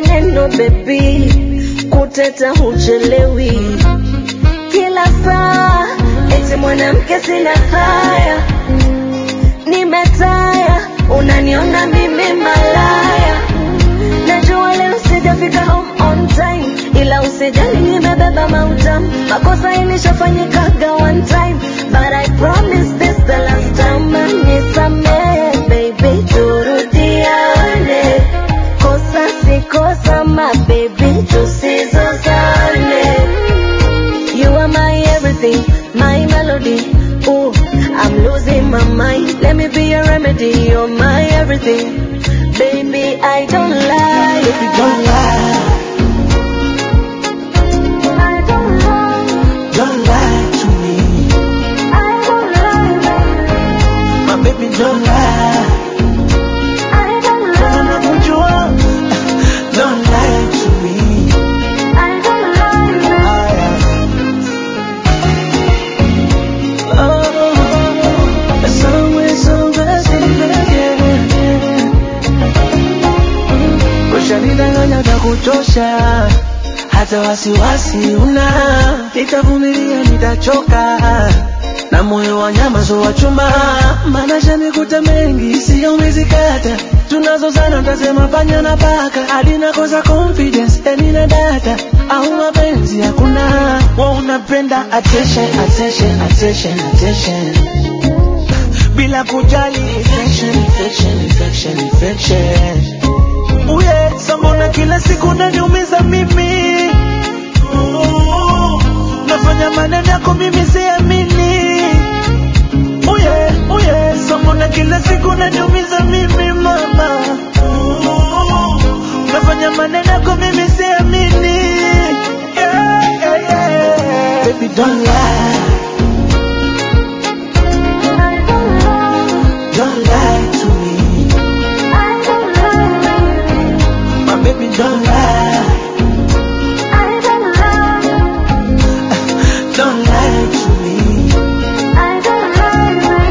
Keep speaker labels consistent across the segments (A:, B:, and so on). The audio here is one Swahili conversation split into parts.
A: maneno baby, kuteta huchelewi. Kila saa eti mwanamke sina haya, nimetaya, unaniona mimi malaya. Najua leo sijafika home on time, ila usijali nimebeba mautam. Makosa ilishafanyikaga one time, but I promise this the last time. Nisamehe baby, turudiane. Kosa si kosa my baby, tusizozane. You are my everything, my melody. Ooh, I'm losing my mind. Let me be your remedy. You're my everything, baby. I don't lie.
B: Baby, don't lie.
A: I don't lie.
B: Don't lie to me.
A: I don't lie, baby.
B: My baby, don't lie.
A: I don't lie.
B: Don't lie to me.
A: I don't lie, baby.
B: Oh, somewhere, Kushanidanganya takuchosha, hata wasiwasi una. Nitavumilia, nitachoka, na moyo wa nyama so wa chuma. Maana shanikuta mengi, siwezi kata. Tunazozana tasema panya na paka, hadi nakosa confidence, nina data. Au mapenzi hakuna, wewe unapenda attention, attention, attention, attention. Bila kujali infection, infection, infection, infection. Uye, sambona kila siku unaniumiza mimi. Nafanya maneno yako mimi siamini. Uye, sambona kila siku unaniumiza mimi mama. Nafanya maneno yako mimi siamini. Yeah, yeah, yeah. Baby, don't lie. Don't lie to me.
A: I don't lie, baby.
B: My baby, don't lie.
A: I don't lie.
B: Don't lie to me.
A: I don't lie, baby.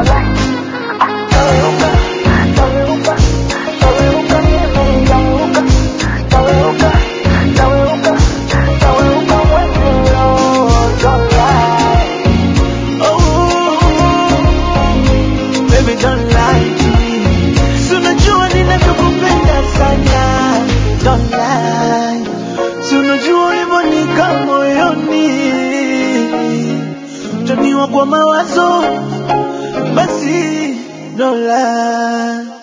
B: Baby, don't lie to me. Si unajua ninavyokupenda sana. Don't lie. Si unajua ulivyonika moyoni. Utaniwa kwa mawazo, basi don't lie.